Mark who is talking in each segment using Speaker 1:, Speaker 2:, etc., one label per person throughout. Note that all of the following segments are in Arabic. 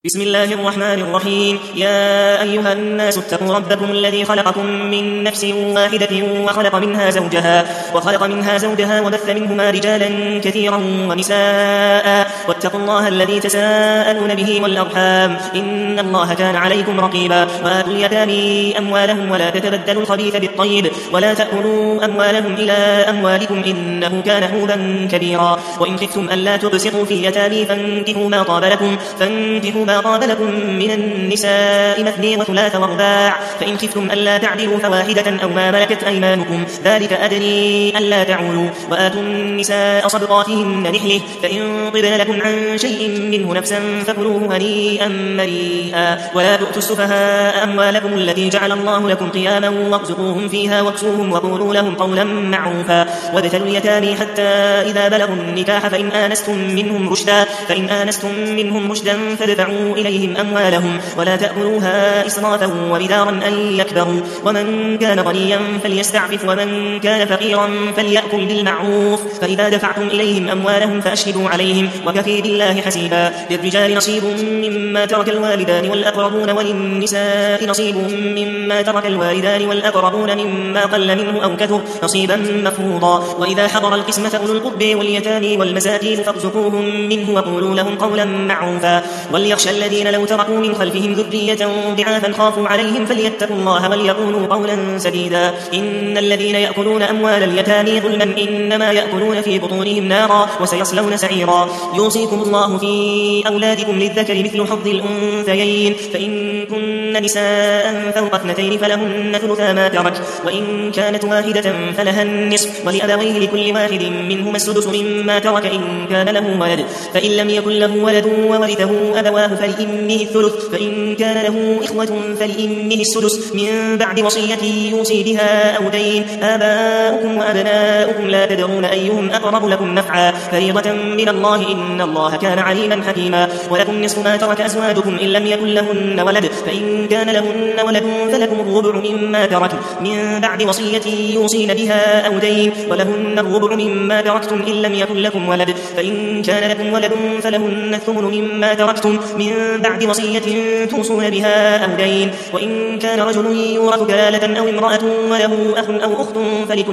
Speaker 1: بسم الله الرحمن الرحيم. يا أيها الناس اتقوا ربكم الذي خلقكم من نفس واحدة وخلق منها زوجها وبث منهما رجالا كثيرا ونساء واتقوا الله الذي تساءلون به والأرحام إن الله كان عليكم رقيبا. وآتوا اليتامى أموالهم ولا تتبدلوا الخبيث بالطيب ولا تأكلوا أموالهم إلى أموالكم إنه كان حوبا كبيرا. وإن خفتم ألا تقسطوا في اليتامى فانكحوا ما طاب لكم من النساء مثني وثلاث ورباع، فإن خفتم ألا تعدلوا فواحدة أو ما ملكت أيمانكم ذلك أدني ألا تعولوا. وآتوا النساء صدقاتهن نحله، فإن طبن لكم عن شيء منه نفسا فكلوه هنيئا مريئا. ولا تؤتوا السفهاء أموالكم التي جعل الله لكم قياما وارزقوهم فيها واكسوهم وقولوا لهم قولا معروفا. وابتلوا اليتامى حتى إذا بلغوا النكاح فإن آنستم منهم رشدا فادفعوا إليهم أموالهم ولا تأكلوها إسرافا وبدارا أن يكبروا. ومن كان غنيا فليستعفف ومن كان فقيرا فليأكل بالمعروف. فإذا دفعتم إليهم أموالهم فأشهدوا عليهم وكفى بالله حسيبا. للرجال نصيب مما ترك الوالدان والأقربون وللنساء نصيب مما ترك الوالدان والأقربون مما قل منه أو كثر نصيبا مفروضا. وإذا حضر القسمة أولو القربى واليتامى والمساكين فارزقوهم منه وقولوا لهم قولا معروفا. وليخشى الذين لو تركوا من خلفهم ذرية ضعافا خافوا عليهم فليتقوا الله وليقولوا قولا سديدا. إن الذين يأكلون أموال اليتامى ظلما إنما يأكلون في بطونهم نارا وسيصلون سعيرا. يوصيكم الله في أولادكم للذكر مثل حظ الأنثيين، فإن كن نساء فوق 2 فلهن ثلثا ما ترك، وإن كانت واحدة فلها النصف، ولأبويه لكل واحد منهما السدس مما ترك إن كان له ولد، فإن لم يكن له ولد وورثه أبواه فلأمه الثلث، فإن كان له إخوة فلأمه السدس من بعد وصية يوصي بها أو دين. آباؤكم وأبناؤكم لا تدرون أيهم أقرب لكم نفعا فريضة من الله إن الله كان عليما حكيما. ولكم نصف ما ترك أزواجكم إن لم يكن لهن ولد، فإن كان لهن ولد فلكم الربع مما ترك من بعد وصية يوصين بها أو دين، ولهن الربع مما تركتم إن لم يكن لكم ولد، فإن كان لكم ولد فلهن الثمن مما تركتم من بعد وصية توصون بها أو دين. وإن كان رجل يورث كلالة أو امرأة وله أخ أو أخت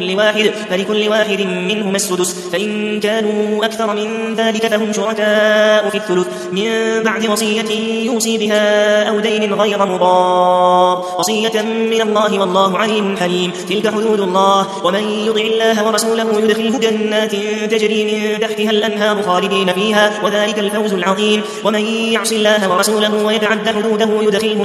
Speaker 1: فلكل واحد منهما السدس، فإن كانوا أكثر من ذلك فهم شركاء في الثلث من بعد وصية يوصي بها أو دين غير مضار، وصية من الله والله عليم حليم. تلك حدود الله، ومن يطع الله ورسوله يدخله جنات تجري من تحتها الأنهار خالدين فيها وذلك الفوز العظيم. ومن يعص الله ورسوله ويتعد حدوده يدخله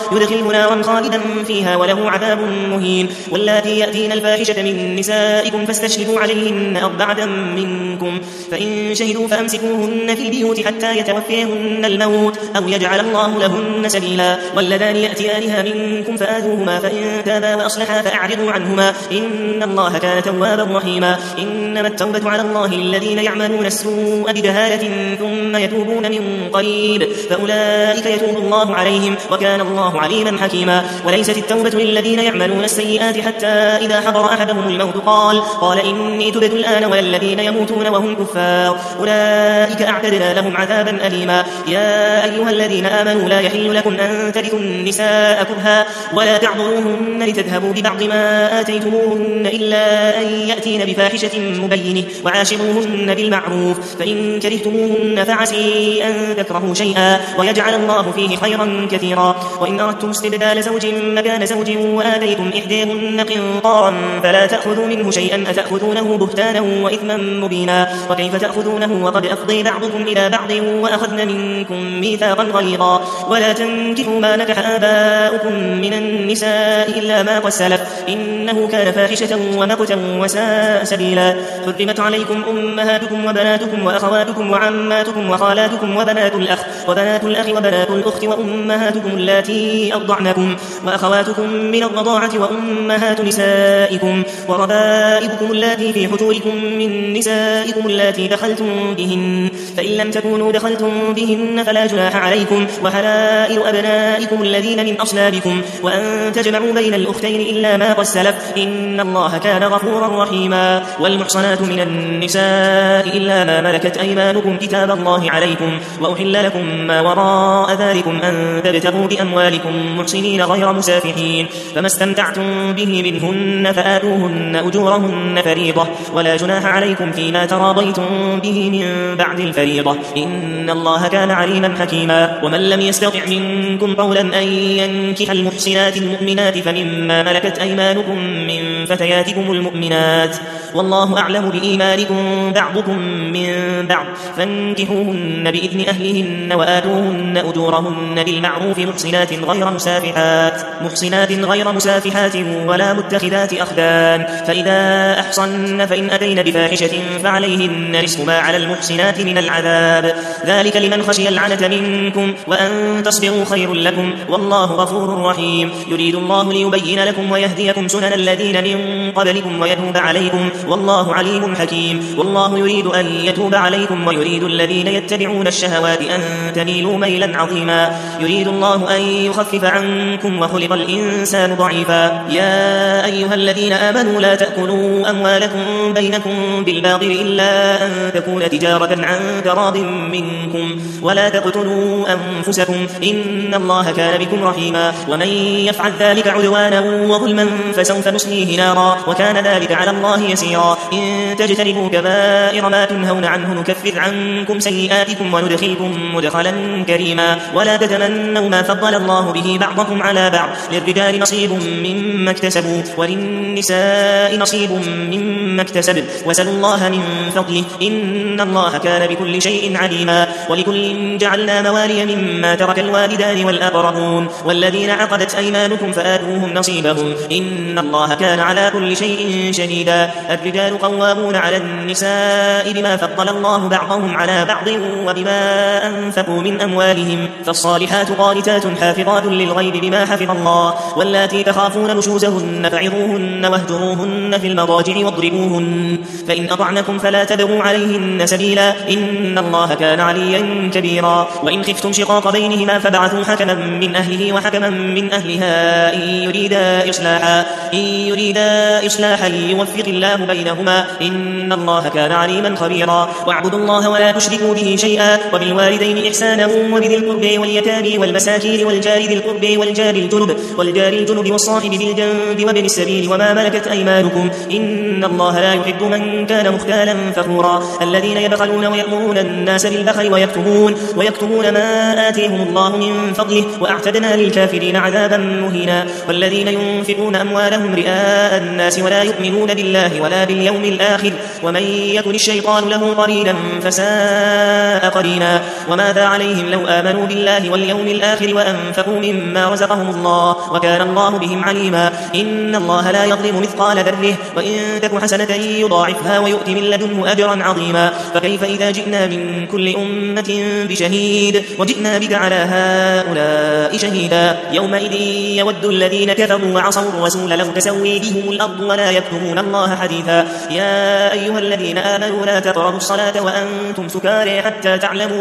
Speaker 1: نارا خالدا فيها وله عذاب مهين. واللاتي يأتين الفاحشة من نسائكم فاستشهدوا عليهن 4 منكم، فإن شهدوا فأمسكوهن في البيوت حتى يتوفيهن الموت أو يجعل الله لهن سبيلا. واللذان يأتيانها منكم فآذوهما، فإن تابا وأصلحا فأعرضوا عنهما إن الله كان توابا رحيما. إنما التوبة على الله للذين يعملون السوء بجهالة ثم يتوبون من قريب فأولئك يتوب الله عليهم وكان الله عليما حكيما. وليست التوبة للذين يعملون السيئات حتى إذا حضر أحدهم الموت قال إني تبت الآن، والذين يموتون وهم كفار أولئك أعتدنا لهم عذابا أليما. يا أيها الذين آمنوا لا يحل لكم أن ترثوا النساء كرها ولا تعضلوهن لتذهبوا ببعض ما آتيتموهن إلا أن يأتين بفاحشة مبينة وعاشروهن بالمعروف، فإن كرهتموهن فعسي أن تكرهوا شيئا ويجعل الله فيه خيرا كثيرا. وإن أردتم استبدال زوج مكان زوج وآتيتم إحداهن قنطارا فلا تأخذوا منه شيئا أتأخذونه بهتانا وإثما مبينا. وكيف تأخذونه وقد أفضي بعضكم إلى بعض وأخذن منكم ميثاقا غليظا. ولا تنكحوا ما نكح آباؤكم من النساء إلا ما قد سلف إنه كان فاحشة ومقتا وساء سبيلا. حرمت عليكم أمهاتكم وبناتكم وأخواتكم وعماتكم وخالاتكم وبنات الأخ وبنات الأخت وأمهاتكم اللاتي أرضعنكم وأخواتكم من الرضاعة وأمهات نسائكم وربائبكم اللاتي في حجوركم من نسائكم اللاتي دخلتم بهن، فإن لم تكونوا دخلتم بهن فلا جناح عليكم، وحلائل أبنائكم الذين من أصلابكم، وأن تجمعوا بين الأختين إلا ما قد سلف إن الله كان غفورا رحيما. والمحصنات من النساء إلا ما ملكت أيمانكم كتاب الله عليكم، وأحل لكم ما وراء ذلكم أن تبتغوا بأموالكم محسنين غير مسافحين، فما استمتعتم به منهن فآتوهن أجورهن فريضة، ولا جناح عليكم فيما تراضيتم به من بعد الفريضة، إن الله كان عليما حكيما. ومن لم يستطع منكم قولا أن ينكح المحسنات المؤمنات فمما ملكت أيمانكم من فتياتكم المؤمنات، والله أعلم بإيمانكم بعضكم من بعض، فانكحوهن بإذن أهلهن وآتوهن أجورهن بالمعروف محصنات غير مسافحات ولا متخذات أخدان، فإذا أحصن فإن أتين بفاحشة فعليهن نصف ما على المحسنات من العذاب، ذلك لمن خشي العنة منكم، وأن تصبروا خير لكم، والله غفور رحيم. يريد الله ليبين لكم ويهديكم سنن الذين من قبلكم ويتوب عليكم، والله عليم حكيم. والله يريد أن يتوب عليكم ويريد الذين يتبعون الشهوات أن تميلوا ميلا عظيما. يريد الله أن يخفف عنكم وخلق الإنسان ضعيفا. يا أيها الذين آمنوا لا تأكلوا أموالكم بينكم بالباطل إلا أن تكون تجارة عن تراض منكم، ولا تقتلوا أنفسكم إن الله كان بكم رحيما. ومن يفعل ذلك عدوانا وظلما فسوف نصليه نارا، وكان ذلك على الله يسيرا. إن تجتنبوا كبائر ما تنهون عنه نكفر عنكم سيئاتكم وندخلكم مدخلا كريما. ولا تتمنوا ما فضل الله به بعضكم على بعض، للرجال نصيب مما اكتسبوا وللنساء نصيب مما اكتسب، وسلوا الله من فضله إن الله كان بكل شيء عليما. ولكل جعلنا موالي مما ترك الوالدان والأقربون والذين عقدت أيمانكم فآتوهم نصيبهم إن الله كان على كل شيء شهيدا. الرجال قوامون على النساء بما فضل الله بعضهم على بعض وبما أنفقوا من أموالهم، فالصالحات قانتات حافظات للغيب بما حفظ الله. واللاتي تخافون نشوزهن فعظوهن واهجروهن في المضاجع واضربوهن، فإن أطعنكم فلا تبغوا عليهن سبيلا إن الله كان عليا كبيرا. وإن خفتم شقاق بينهما فبعثوا حكما من أهله وحكما من أهلها إن يريدا إصلاحا يوفق الله بينهما إن الله كان عليما خبيرا. واعبدوا الله ولا تشركوا به شيئا، وبالوالدين إحسانا، وبذي القرب واليتامى والمساكين والجار ذي القرب والجار الجنب والصاحب بالجنب وابن السبيل وما ملكت أيمانكم إن الله لا يحب من كان مختالا فخورا. الذين يبخلون ويأمرون الناس بالبخل ويكتمون ما آتيهم الله من فضله وأعتدنا للكافرين عذابا مهينا. والذين ينفقون أموالهم رئاء الناس ولا يؤمنون بالله ولا باليوم الآخر ومن يكن الشيطان له قرينا فساء قرينا. وماذا عليهم لو آمنوا بالله واليوم الآخر وأنفقوا مما رزقهم الله وكان الله بهم عليما. إن الله لا يظلم مثقال ذرة وإن تك حسنة يضاعفها ويؤتي من لدنه أجرا عظيما. فكيف إذا جئنا من كل أمة بشهيد وجئنا بك على هؤلاء شهيدا. يومئذ يود الذين كفروا وعصوا الرسول لو تسوي بهم الأرض ولا يكتمون الله حديثا. يا أيها الذين آمنوا لا تقربوا الصلاة وأنتم سكارى حتى تعلموا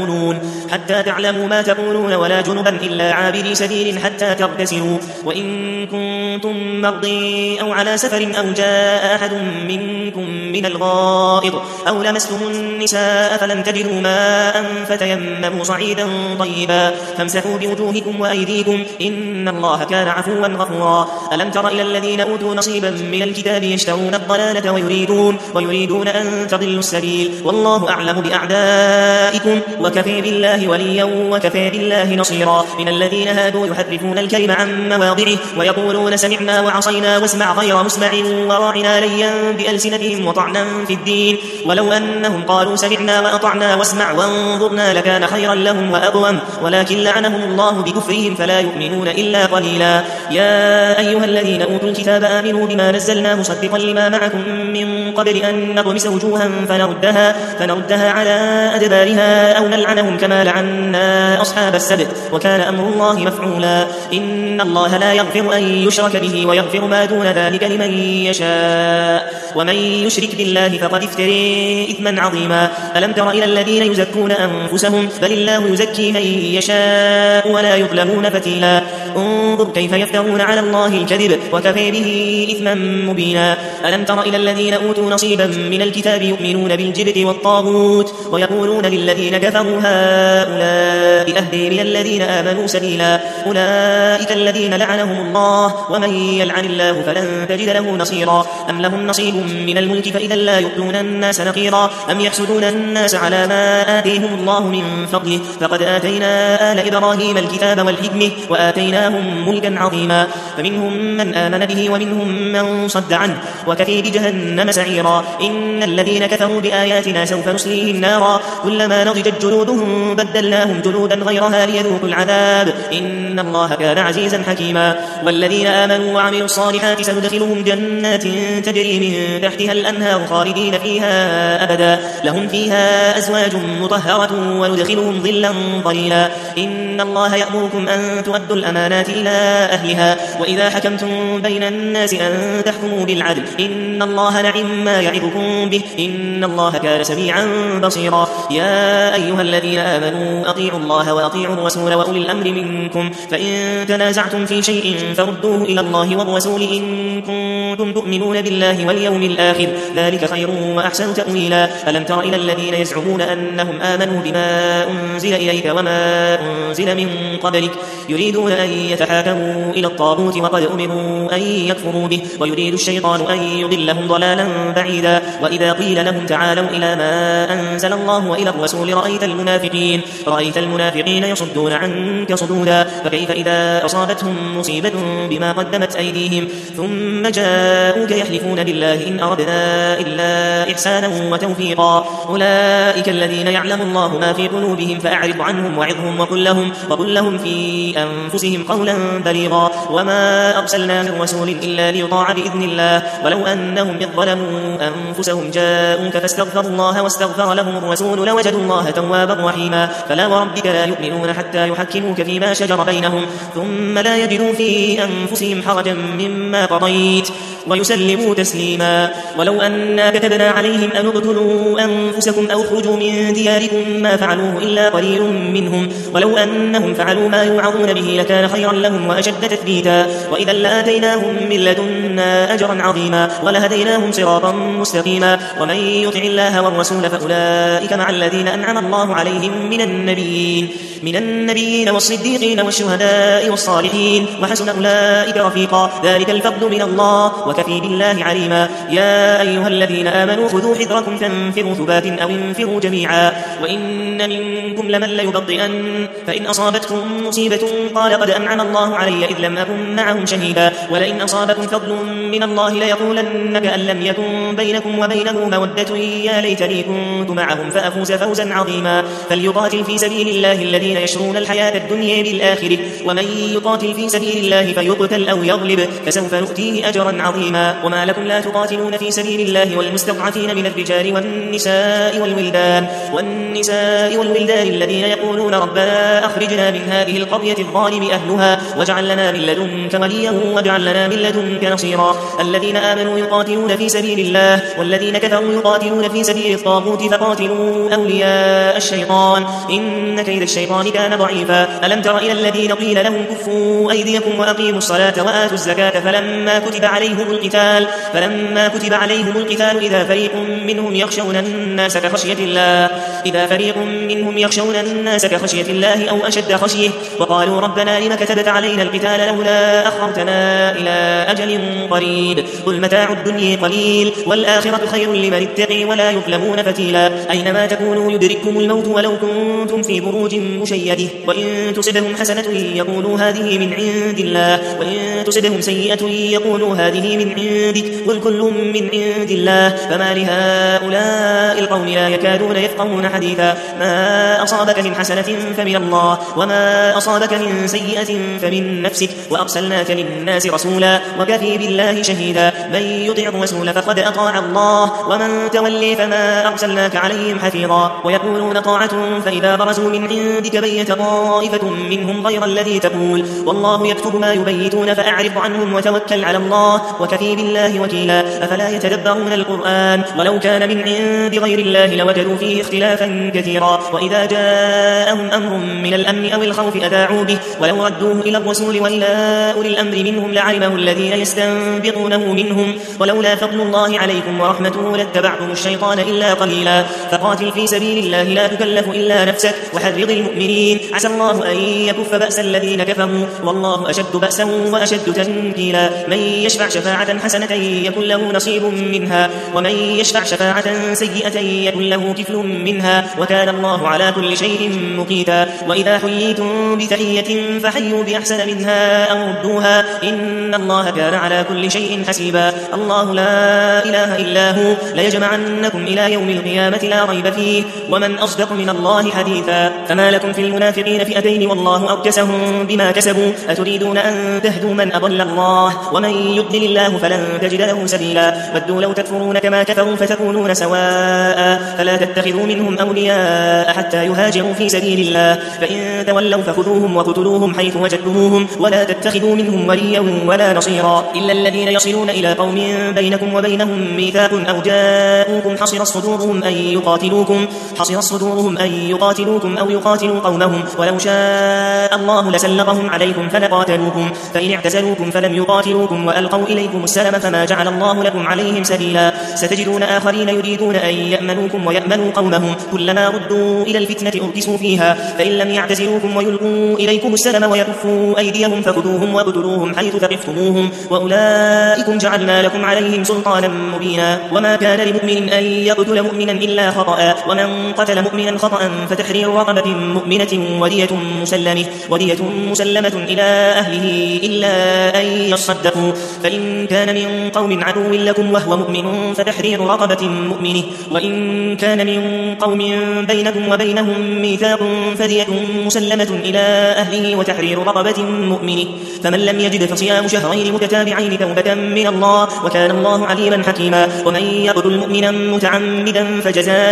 Speaker 1: ما تقولون ولا جنبا إلا عابري سبيل حتى تغتسلوا. وإن كنتم مرضي أو على سفر أو جاء أحد منكم من الغائط أو لمستم النساء فلم تجدوا ماء فتيمموا صعيدا طيبا فامسحوا بوجوهكم وأيديكم إن الله كان عفوا غفورا. ألم تر إلى الذين أوتوا نصيبا من الكتاب يشترون الضلالة ويريدون أن تضلوا السبيل والله أعلم بأعدائكم وكفى بالله وليا وكفى بالله نصيرا. من الذين هادوا يحرفون الكلم عن مواضعه ويقولون سمعنا وعصينا واسمع غير مسمع وراعنا ليا بألسنتهم وطعنا في الدين ولو أنهم قالوا سمعنا وأطعنا واسمع وانظرنا لكان خيرا لهم وأقوم ولكن لعنهم الله بكفرهم فلا يؤمنون إلا قليلا. يا أيها الذين أوتوا الكتاب آمنوا بما نزلنا مصدقا لما معكم من قبل أن نطمس وجوها فنردها على أدبارها أو نلعنهم كما لعنا أصحاب السبت وكان أمر الله مفعولا. إن الله لا يغفر أن يشرك به ويغفر ما دون ذلك لمن يشاء ومن يشرك بالله فقد افترى إثما عظيما. ألم تر إلى الذين يزكون أنفسهم بل الله يزكي من يشاء ولا يظلمون فتيلا. انظر كيف يفترون على الله الكذب وكفى به إثما مبينا. ألم تر إلى الذين أوتوا نصيبا من الكتاب يؤمنون بالجبت والطاغوت ويقولون للذين كفروا هؤلاء أهدي من الذين آمنوا سبيلا أولئك الذين لعنهم الله ومن يلعن الله فلن تجد له نصيرا أم لهم نصيب من الملك فإذا لا يؤتون الناس نقيرا أم يحسدون الناس على ما آتيهم الله من فضله فقد آتينا آل إبراهيم الكتاب والحكمة وآتيناهم ملكا عظيما فمنهم من آمن به ومنهم من صد عنه وكفي بجهنم سعيرا إن الذين كفروا بآياتنا سوف نصليهم نارا كلما نضجت جلودهم بدلناهم جلودا غيرها ليذوقوا العذاب إن الله كان عزيزا حكيما والذين آمنوا وعملوا الصالحات سندخلهم جنات تجري من تحتها الأنهار خالدين فيها أبدا لهم فيها أزواج مطهرة وندخلهم ظلا ظليلا إن الله يأمركم أن تؤدوا الأمانات إلى أهلها وإذا حكمتم بين الناس أن تحكموا بالعدل إن الله نعم ما يعظكم به إن الله كان سميعا بصيرا يا أيها الذين آمنوا أطيعوا الله وأطيعوا الرسول وأولي الأمر منكم فإن تنازعتم في شيء فردوه إلى الله والرسول إن كنتم تؤمنون بالله واليوم الآخر ذلك خير وأحسن تأويلا ألم تر إلى الذين يزعمون أنهم آمنوا بما أنزل إليك وما أنزل من قبلك يريدون أن يتحاكموا إلى الطاغوت وقد أمروا أن يكفروا به ويريد الشيطان أن يضلهم ضلالا بعيدا وإذا قيل لهم تعالوا إلى ما أنزل الله وإلى الرسول رأيت المنافقين يصدون عنك صدودا فكيف إذا أصابتهم مصيبة بما قدمت أيديهم ثم جاءوك يحلفون بالله إن أردنا إلا إحسانا وتوفيقا أولئك الذين يعلم الله ما في قلوبهم فأعرض عنهم وعظهم وقل لهم في أنفسهم قولا بليغا وما أرسلنا من رسول إلا ليطاع بإذن الله ولو أنهم إذ ظلموا أنفسهم جاءوك فاستغفروا الله واستغفر لهم الرسول لوجدوا الله توابا رحيما فلا وربك لا يؤمنون حتى يحكموك فيما شجر بينهم ثم لا يجدوا في أنفسهم حرجا مما قضيت ويسلموا تسليما ولو أنا كتبنا عليهم أن اقتلوا أنفسكم أو اخرجوا من دياركم ما فعلوه إلا قليل منهم ولو أنهم فعلوا ما يوعظون به لكان خيرا لهم وأشد تثبيتا وإذا لآتيناهم من لدنا أجرا عظيما ولهديناهم صراطا مستقيما ومن يطع الله والرسول فأولئك مع الذين أنعم الله عليهم من النبيين والصديقين والشهداء والصالحين وحسن أولئك رفيقا ذلك الفضل من الله وكفي بالله عليما يا أيها الذين آمنوا خذوا حذركم فانفروا ثبات أو انفروا جميعا وإن منكم لمن ليبطئن فإن أصابتكم مصيبة قال قد أنعم الله علي إذ لم أكن معهم شهيدا ولئن أصابكم فضل من الله ليقولن كأن لم يكن بينكم وبينه مودة يا ليتني كنت معهم فأفوز فوزا عظيما فليقاتل في سبيل الله الذين يشرون الحياة الدنيا بالآخرة ومن يقاتل في سبيل الله فيقتل أو يغلب فسوف نؤتيه أجرا عظيما وما لكم لا تقاتلون في سبيل الله والمستضعفين من الرجال والنساء والولدان الذين يقولون ربنا أخرجنا من هذه القرية الظالم أهلها واجعل لنا من لدنك وليا واجعل لنا من لدنك نصيرا الذين آمنوا يقاتلون في سبيل الله والذين كفروا يقاتلون في سبيل الطاغوت فقاتلوا أولياء الشيطان إن كيد الشيطان كان ضعيفا ألم تر إلى الذين قيل لهم كفوا أيديكم وأقيموا الصلاة وآتوا الزكاة فلما كتب عليهم القتال إذا فريق منهم يخشون الناس كخشية الله أو أشد خشية وقالوا ربنا لم كتبت علينا القتال لولا أخرتنا إلى أجل قريب قل متاع الدنيا قليل والآخرة خير لمن اتقي ولا يظلمون فتيلا أينما تكونوا يدرككم الموت ولو كنتم في بروج مشيدة وإن تصبهم حسنة يقولوا هذه من عند الله وإن تصبهم سيئة يقولوا هذه من عندك قل كل من عند الله فما لهؤلاء القوم لا يكادون يفقهون حديثا ما أصابك من حسنة فمن الله وما أصابك من سيئة فمن نفسك وأرسلناك للناس رسولا وكفي بالله شهيدا من يطع الرسول فقد أطاع الله ومن تولي فما أرسلناك عليهم حفيظا ويقولون طاعة فإذا برزوا من عندك بيت طائفة منهم غير الذي تقول والله يكتب ما يبيتون فأعرض عنهم وتوكل على الله وكفي بالله وكيلا أفلا يتدبرون القرآن ولو كان من عند غير الله لوجدوا فيه اختلافا تثبيتا كثيرا. وإذا جاءهم أمر من الأمن أو الخوف أذاعوا به ولو ردوه إلى الرسول وإلى أولي الأمر منهم لعلمه الذين يستنبطونه منهم ولولا فضل الله عليكم ورحمته لاتبعتم الشيطان إلا قليلا. فقاتل في سبيل الله لا تكلف إلا نفسك وحرض المؤمنين عسى الله أن يكف بأس الذين كفروا والله أشد بأسا وأشد تنكيلا. من يشفع شفاعة حسنة يكن له نصيب منها ومن يشفع شفاعة سيئة يكن له كفل منها وكان الله على كل شيء مقيتا. وإذا حييتم بتحية فحيوا بأحسن منها أو ردوها إن الله كان على كل شيء حسيبا. الله لا إله إلا هو ليجمعنكم إلى يوم القيامة لا ريب فيه ومن أصدق من الله حديثا. فما لكم في المنافقين فئتين والله أركسهم بما كسبوا أتريدون أن تهدوا من أضل الله ومن يضلل الله فلن تجد له سبيلا. ودوا لو تكفرون كما كفروا فتكونون سواء فلا تتخذوا منهم أولياء حتى يهاجروا في سبيل الله فإن تولوا فخذوهم وقتلوهم حيث وجدتموهم ولا تتخذوا منهم وليا ولا نصيرا إلا الذين يصلون إلى قوم بينكم وبينهم ميثاق أو جاءوكم حصر صدورهم أن يقاتلوكم أو يقاتلوا قومهم ولو شاء الله لسلطهم عليكم فلقاتلوكم فإن اعتزلوكم فلم يقاتلوكم وألقوا إليكم السلم فما جعل الله لكم عليهم سبيلا. ستجدون آخرين يريدون أن يأمنوكم ويأمنوا قومهم كلما ردوا إلى الفتنة أركسوا فيها فإن لم يعتزلوكم ويلقوا إليكم السلم ويكفوا أيديهم فخذوهم وقتلوهم حيث ثقفتموهم وأولئكم جعلنا لكم عليهم سلطانا مبينا. وما كان لمؤمن أن يقتل مؤمنا إلا خطأ ومن قتل مؤمنا خطأ فتحرير رقبة مؤمنة ودية مسلمة إلى أهله إلا أن يصدقوا فإن كان من قوم عدو لكم وهو مؤمن فتحرير رقبة مؤمنة وإن كان من قوم بينكم وبينهم ميثاق فدية مسلمة إلى أهله وتحرير رقبة مؤمنة فمن لم يجد فصيام شهرين متتابعين توبة من الله وكان الله عليما حكيما. ومن يقتل مؤمنا متعمدا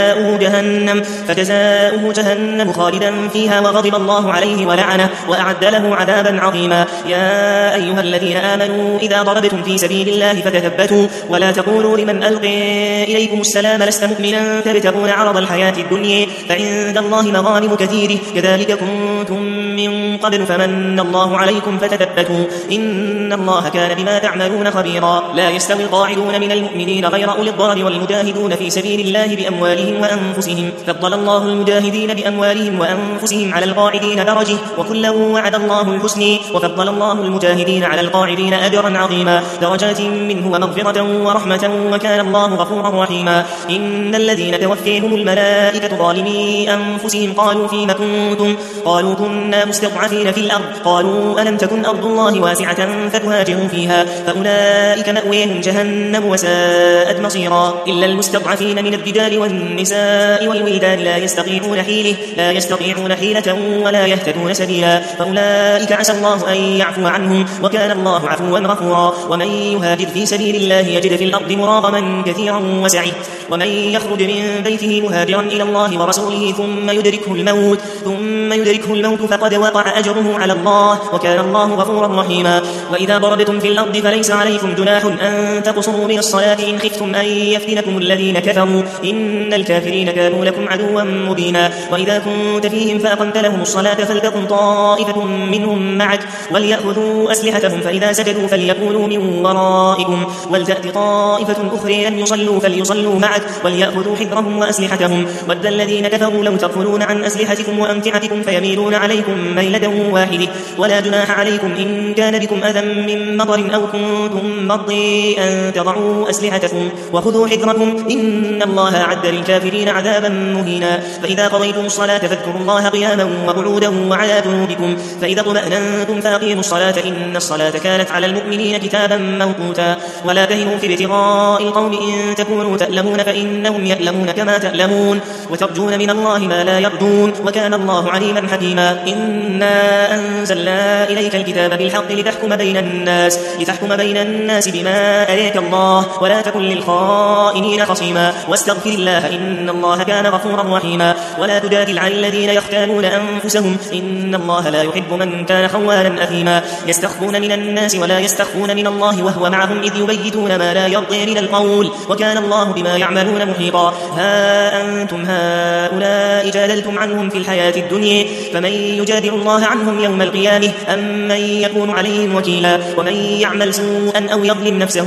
Speaker 1: فجزاؤه جهنم خالدا فيها وغضب الله عليه ولعنه وأعد له عذابا عظيما. يا أيها الذين آمنوا إذا ضربتم في سبيل الله فتثبتوا ولا تقولوا لمن ألقي إليكم السلام لست مؤمنا تبتغون عرض الحياة الدنيا فعند الله مغانم كثيره كذلك كنتم من قبل فمن الله عليكم فتثبتوا إن الله كان بما تعملون خبيرا. لا يستوي القاعدون من المؤمنين غير أولي الضرر والمجاهدون في سبيل الله بأموالهم وأنفسهم فضل الله المجاهدين بأموالهم وأنفسهم على القاعدين درجة وكلا وعد الله الحسن وفضل الله المجاهدين على القاعدين أجرا عظيما درجات منه ومغفرة ورحمة وكان الله غفورا رحيما. إن الذين توفيهم الملائكة ظالمي أنفسهم قالوا فيما كنتم قالوا كنا مستضعفين في الأرض قالوا ألم تكن أرض الله واسعة فتهاجروا فيها فأولئك مأويهم جهنم وساءت مصيرا. إلا المستضعفين من الرجال والنساء والولدان لا يستطيعون حيلة ولا يهتدون سبيلا فأولئك عسى الله أن يعفو عنهم وكان الله عفوا غفورا. ومن يهاجر في سبيل الله يجد في الأرض مراغما كثيرا وسعه ومن يخرج من بيته مهاجرا إلى الله ورسوله ثم يدركه الموت فقد وقع أجره على الله وكان الله غفورا رحيما. وإذا ضربتم في الأرض فليس عليكم جناح أن تقصروا من الصلاة إن خفتم أن يفتنكم الذين كفروا إن الكافرين كانوا لكم عدوا مبينا. وإذا كنت فيهم فأقمت لهم الصلاة فلتقم طائفة منهم معك وليأخذوا أسلحتهم فإذا سجدوا فليكونوا من ورائكم ولتأت طائفة أخرى لم يصلوا فليصلوا معك وليأخذوا حذرهم وأسلحتهم ود الذين كفروا لو تغفلون عن أسلحتكم وأمتعتكم فيميلون عليكم ميلة واحدة ولا جناح عليكم إن كان بكم أذى من مطر أو كنتم مرضى أن تضعوا أسلحتكم وخذوا حذركم إن الله أعد للكافرين عذابا مهينا. فإذا قضيتم الصلاة فاذكروا الله قياما وقعودا وعلى جنوبكم فإذا اطمأننتم فأقيموا الصلاة إن الصلاة كانت على المؤمنين كتابا موقوتا. ولا تهنوا في ابتغاء القوم إن تكونوا تألمون فإنهم يألمون كما تألمون وترجون من الله ما لا يرجون وكان الله عليما حكيما. إنا أنزلنا إليك الكتاب بالحق لتحكم بين الناس بما أريك الله ولا تكن للخائنين خصيما واستغفر الله إن الله كان غفورا رحيما. ولا تجادل عن الذين يختانون أنفسهم إن الله لا يحب من كان خوانا أثيما يستخفون من الناس ولا يستخفون من الله وهو معهم إذ يبيتون ما لا يرضي من القول وكان الله بما يعملون محيطا ها أنتم هؤلاء جادلتم عنهم في الحياة الدنيا فمن يجادل الله عنهم يوم القيامة أم من يكون عليهم وكيلا ومن يعمل سوءا أو يظلم نفسه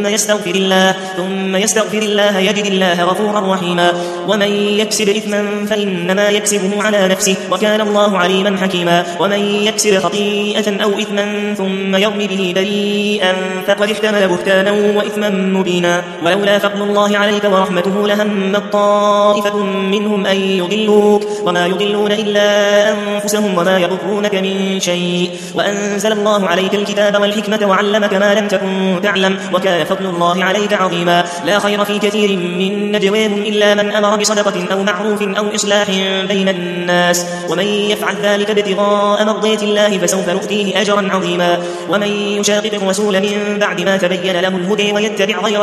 Speaker 1: ثم يستغفر الله يجد الله غفورا رحيما ومن يكسب إثما فإنما يكسبه على نفسه وكان الله عليما حكيما ومن يكسب خطيئة أو إثما ثم يرمي به بريئا فقد احتمل بهتانا وإثما مبينا ولولا فضل الله عليك ورحمته لهم طائفة منهم أن يضلوك وما يضلون إلا أنفسهم وما يضرونك من شيء وأنزل الله عليك الكتاب والحكمة وعلمك ما لم تكن تعلم وكان فضل الله عليك عظيما لا خير في كثير من نجواهم إلا من أمر بصدقة أو معروف أو إصلاح بين الناس ومن يفعل ذلك ابتغاء مرضات الله فسوف نؤتيه أجرا عظيما ومن يشاقق الرسول من بعد ما تبين له الهدى ويتبع غير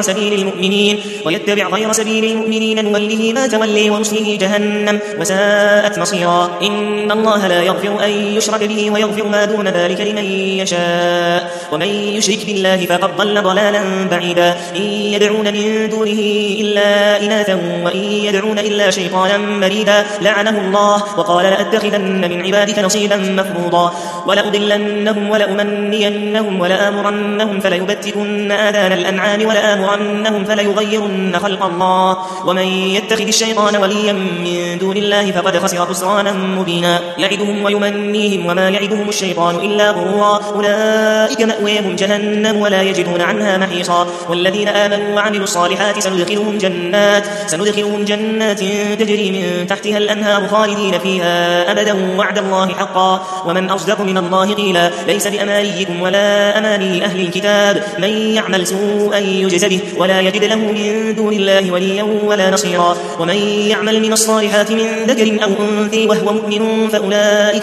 Speaker 1: سبيل المؤمنين نوله ما تولي ونصله جهنم وساءت مصيرا إن الله لا يغفر أن يشرك به ويغفر ما دون ذلك لمن يشاء ومن يشرك بالله فقد ضل ضلالا بعيدا إن يدعون من دونه إلا إناثا وإن يدعون إلا شيطانا مريدا لعنه الله وقال لأتخذن من عبادك نصيبا مفروضا ولأضلنهم ولأمنينهم ولآمرنهم فليبتكن آذان الأنعام ولآمرنهم فليغيرن خلق الله ومن يتخذ الشيطان وليا من دون الله فقد خسر خسرانا مبينا يعدهم ويمنيهم وما يعدهم الشيطان إلا غرورا أولئك مأواهم جهنم ولا يجدون عنها محيصا والذين آمنوا وعملوا الصالحات سندخلهم جنات تجري من تحتها الأنهار خالدين فيها أبدا وعد الله حقا ومن أصدق من الله قيلا ليس بأمانيكم ولا أماني أهل الكتاب من يعمل سوءا يجز به ولا يجد له من دون الله وليا ولا نصيرا ومن يعمل من الصالحات من ذكر أو أنثى وهو مؤمن فأولئك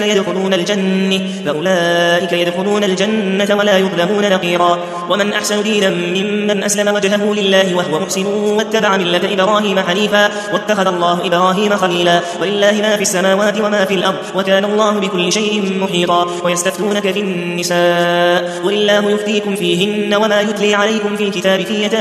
Speaker 1: يدخلون الجنة ولا يظلمون نقيرا ومن أحسن دينا ممن أسلم وجهه لله وهو محسن واتبع ملة إبراهيم حنيفا واتخذ الله إبراهيم خليلا ولله ما في السماوات وما في الأرض وكان الله بكل شيء محيطا ويستفتونك في النساء قل الله يفتيكم فيهن وما يتلي عليكم في الكتاب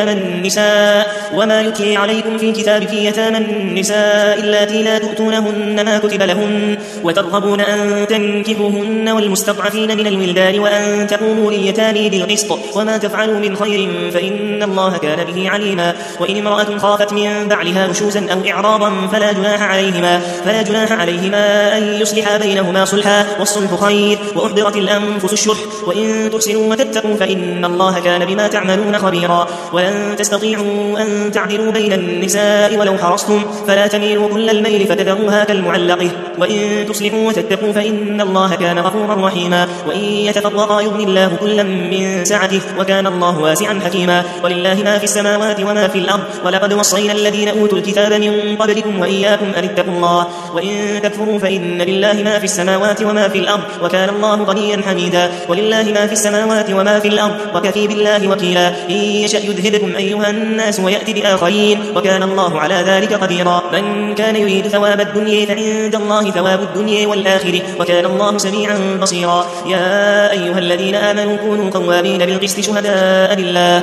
Speaker 1: في يتامى النساء اللاتي لا تؤتونهن ما كتب لهن وترغبون أن تنكحوهن والمستضعفين من الولدان وأن تقوموا لليتامى بالقسط وما تفعلوا من خير فإن الله كان به عليما وإن امرأة خافت من بعلها نشوزا أو إعراضا فلا جناح عليهما أن يصلحا بينهما صلحا والصلح خير وأحضرت الأنفس الشح وإن تحسنوا وتتقوا فإن الله كان بما تعملون خبيرا ولن تستطيعوا أن تعدلوا بين النساء ولو حرصتم فلا تميلوا كل الميل فتذروها كالمعلقة وإن تصلحوا وتتقوا فإن الله كان غفورا رحيما وإن يتفرقا يغني الله كلا من سعته وكان الله واسعا حكيما ولله ما في السماوات وما في الأرض ولقد وصينا الذين أوتوا الكتاب من قبلكم وإياكم أن اتقوا الله وإن تكفروا فإن لله ما في السماوات وما في الأرض وكان الله غنيا حميدا ولله ما في السماوات وما في الأرض وكفى بالله وكيلا إن يشأ يذهبكم أيها الناس ويأتي بآخرين وكان الله على ذلك قديرا من كان يريد ثواب الدنيا فعند الله ثواب الدنيا والآخرة وكان الله سميعا بصيرا يا أيها الذين آمنوا كونوا قوامين بالقسط شهداء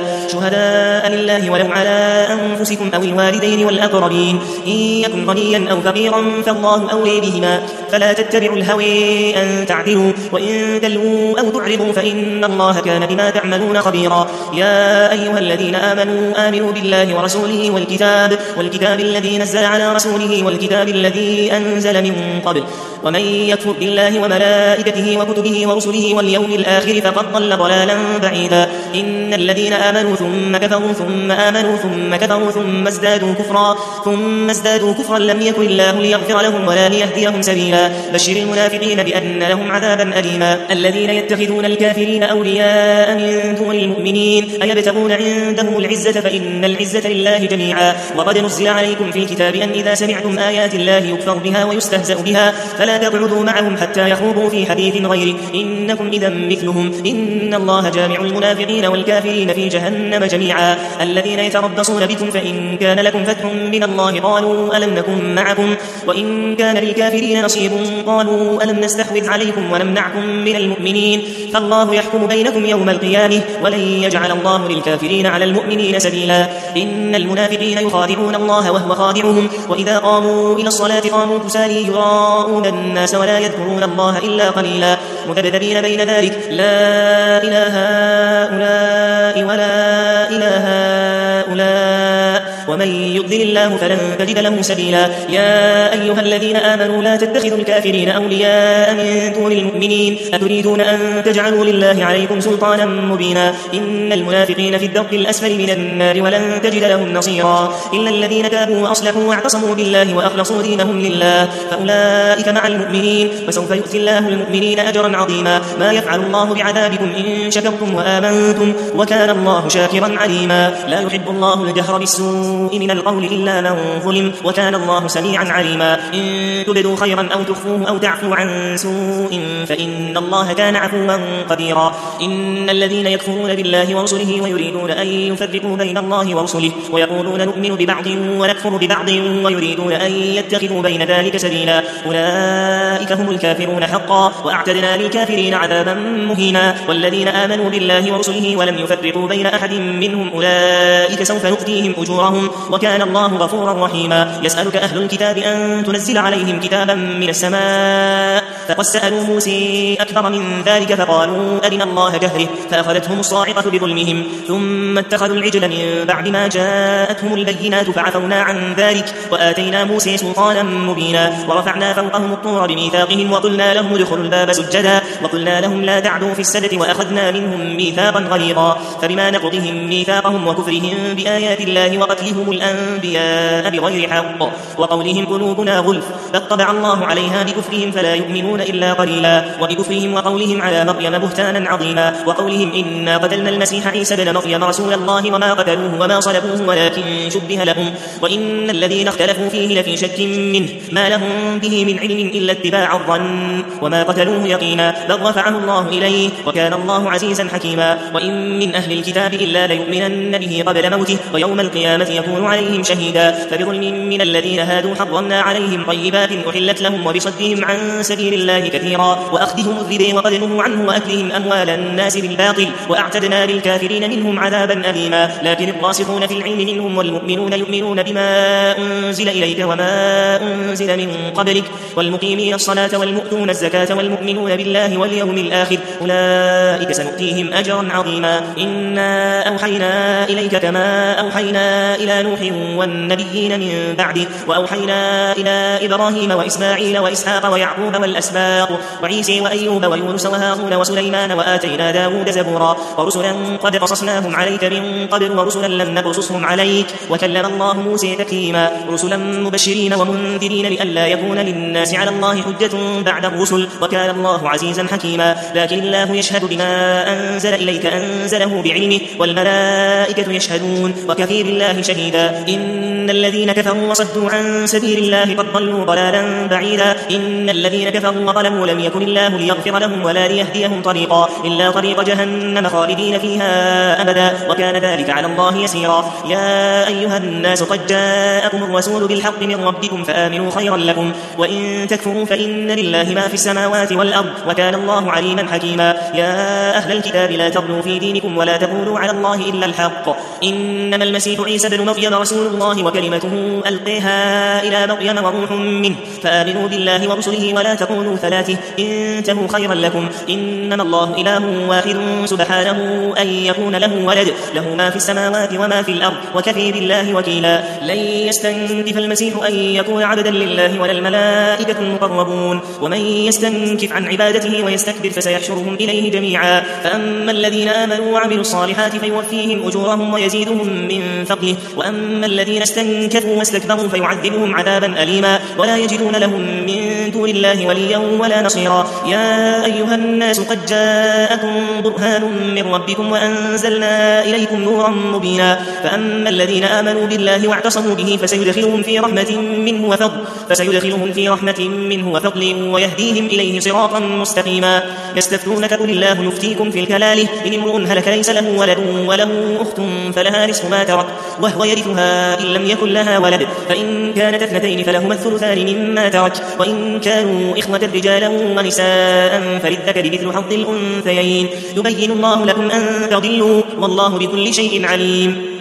Speaker 1: لله ولو على أنفسكم أو الوالدين والأقربين إن يكن غنيا أو فقيرا فالله أولي بهما فلا تتبعوا الهوى أن تعدلوا وإن تلووا أو تعرضوا فإن الله كان بما تعملون خبيرا يا أيها الذين آمنوا بالله ورسوله والكتاب الذي نزل على رسوله والكتاب الذي أنزل من قبل ومن يكفر بالله وملائكته وكتبه ورسله واليوم الآخر فقد ضل ضلالا بعيدا إن الذين آمنوا ثم كفروا ثم آمنوا ثم كفروا ثم ازدادوا كفرا لم يكن الله ليغفر لهم ولا ليهديهم سبيلا بشر المنافقين بأن لهم عذابا أليما الذين يتخذون الكافرين أولياء من دون المؤمنين أيبتغون عندهم العزة فإن العزة لله جميعا وقد نزل عليكم في الكتاب أن إذا سمعتم آيات الله يكفر بها ويستهزأ بها فلا تقعدوا معهم حتى يخوضوا في حديث غيره إنكم إذا مثلهم إن الله جامع المنافقين المؤمنين والكافرين في جهنم جميعا. الذين يتربصون بكم فإن كان لكم فتح من الله قالوا ألم نكن معكم وإن كان للكافرين نصيب قالوا ألم نستحوذ عليكم ونمنعكم من المؤمنين فالله يحكم بينكم يوم القيامة ولن يجعل الله للكافرين على المؤمنين سبيلا. إن المنافقين يخادعون الله وهو خادعهم وإذا قاموا إلى الصلاة قاموا كسالى يراءون الناس ولا يذكرون الله إلا قليلا مذبذبين بين ذلك لا إله هؤلاء ولا إله هؤلاء ومن يضلل الله فلن تجد له سبيلا. يا أيها الذين آمنوا لا تتخذوا الكافرين أولياء من دون المؤمنين أتريدون أن تجعلوا لله عليكم سلطانا مبينا. إن المنافقين في الدرك الأسفل من النار ولن تجد لهم نصيرا إلا الذين تابوا وأصلحوا واعتصموا بالله وأخلصوا دينهم لله فأولئك مع المؤمنين وسوف يؤتي الله المؤمنين أجرا عظيما. ما يفعل الله بعذابكم إن شكرتم وآمنتم وكان الله شاكرا عليما. لا يحب الله الجهر بالسوء من القول إلا من ظلم وكان الله سميعا عليما. إن تبدوا خيرا أو تخفوه أو تعفوا عن سوء فإن الله كان عفوا قديرا. إن الذين يكفرون بالله ورسله ويريدون أن يفرقوا بين الله ورسله ويقولون نؤمن ببعض ونكفر ببعض ويريدون أن يتخذوا بين ذلك سبيلا أولئك هم الكافرون حقا وأعتدنا للكافرين عذابا مهينا. والذين آمنوا بالله ورسله ولم يفرقوا بين أحد منهم أولئك سوف نؤتيهم أجورهم وكان الله غفورا رحيما. يسألك أهل الكتاب أن تنزل عليهم كتابا من السماء فقد سألوا موسى أكبر من ذلك فقالوا أرنا الله جهره فأخذتهم الصاعقة بظلمهم ثم اتخذوا العجل من بعد ما جاءتهم البينات فعفونا عن ذلك وآتينا موسى سلطانا مبينا. ورفعنا فوقهم الطور بميثاقهم وقلنا لهم ادخلوا الباب سجدا وقلنا لهم لا تعدوا في السبت وأخذنا منهم ميثاقا غليظا. فبما نقضهم ميثاقهم وكفرهم بآيات الله وقتلهم الأنبياء بغير حق وقولهم قلوبنا غلف بل طبع الله عليها بكفرهم فلا يؤمنون إلا قليلا. وبكفرهم وقولهم على مريم بهتانا عظيما وقولهم إنا قتلنا المسيح عيسى ابن مريم رسول الله وما قتلوه وما صلبوه ولكن شبه لهم وإن الذين اختلفوا فيه لفي شك منه ما لهم به من علم إلا اتباع الظن وما قتلوه يقينا بل رفعه الله إليه وكان الله عزيزا حكيما. وإن من أهل الكتاب إلا ليؤمنن به قبل موته ويوم القيامة يكون عليهم شهيدا. فبظلم من الذين هادوا حرمنا عليهم طيبات أحلت لهم وبصدهم عن سبيل الله كثيرا وأخذهم الربا وقد نهوا عنه وأكلهم أموال الناس بالباطل وأعتدنا للكافرين منهم عذابا أليما. لكن الراسخون في العلم منهم والمؤمنون يؤمنون بما أنزل إليك وما أنزل من قبلك والمقيمين الصلاة والمؤتون الزكاة والمؤمنون بالله واليوم الآخر أولئك سنؤتيهم أجرا عظيما. إنا أوحينا إليك كما أوحينا إلى نوح والنبيين من بعده وأوحينا إلى إبراهيم وإسماعيل وإسحاق ويعقوب والأسباط وعيسى وأيوب ويونس وهارون وسليمان وآتينا داود زبورا. ورسلا قد قصصناهم عليك من قبل ورسلا لم نقصصهم عليك وكلم الله موسى تكليما. رسلا مبشرين ومنذرين لئلا يكون للناس على الله حجة بعد الرسل وكان الله عزيزا حكيما. لكن الله يشهد بما أنزل إليك أنزله بعلمه والملائكة يشهدون وكفى بالله شهيدا. إن الذين كفروا وصدوا عن سبيل الله قد ضلوا ضلالا بعيدا. إن الذين كفروا وظلموا لم يكن الله ليغفر لهم ولا ليهديهم طريقا إلا طريق جهنم خالدين فيها أبدا وكان ذلك على الله يسيرا. يا أيها الناس قد جاءكم الرسول بالحق من ربكم فآمنوا خيرا لكم وإن تكفروا فإن لله ما في السماوات والأرض وكان الله عليما حكيما. يا أهل الكتاب لا تغلوا في دينكم ولا تقولوا على الله إلا الحق إنما المسيح عيسى ابن مريم رسول الله وكلمته ألقيها إلى مريم وروح منه فآمنوا بالله ورسله ولا تقولوا ثلاثه انتهوا خيرا لكم إنما الله إله واحد سبحانه أن يكون له ولد له ما في السماوات وما في الأرض وكفى بالله وكيلا. لن يستنكف المسيح أن يكون عبدا لله ولا الملائكة المقربون ومن يستنكف عن عبادته ويستكبر فسيحشرهم إليه جميعا. فأما الذين آمنوا وعملوا الصالحات فيوفيهم أجورهم ويزيدهم من فضله وأما الذين استنكفوا واستكبروا فيعذبهم عذابا أليما ولا يجدون لهم من من دون الله وليا ولا نصيرا. يا أيها الناس قد جاءكم برهان من ربكم وأنزلنا إليكم نورا مبينا. فأما الذين آمنوا بالله واعتصموا به فسيدخلهم في رحمة منه وفضل ويهديهم إليه صراطا مستقيما. يستفتونك قل الله يفتيكم في الكلالة إن امرؤ هلك ليس له ولد وله أخت فلها نصف ما ترك وهو يرثها إن لم يكن لها ولد فإن كانت اثنتين فلهما الثلثان مما ترك وإن كانوا إخوة رجالا ونساء فللذكر مثل حظ الأنثيين. يبين الله لكم أن تضلوا والله بكل شيء عليم.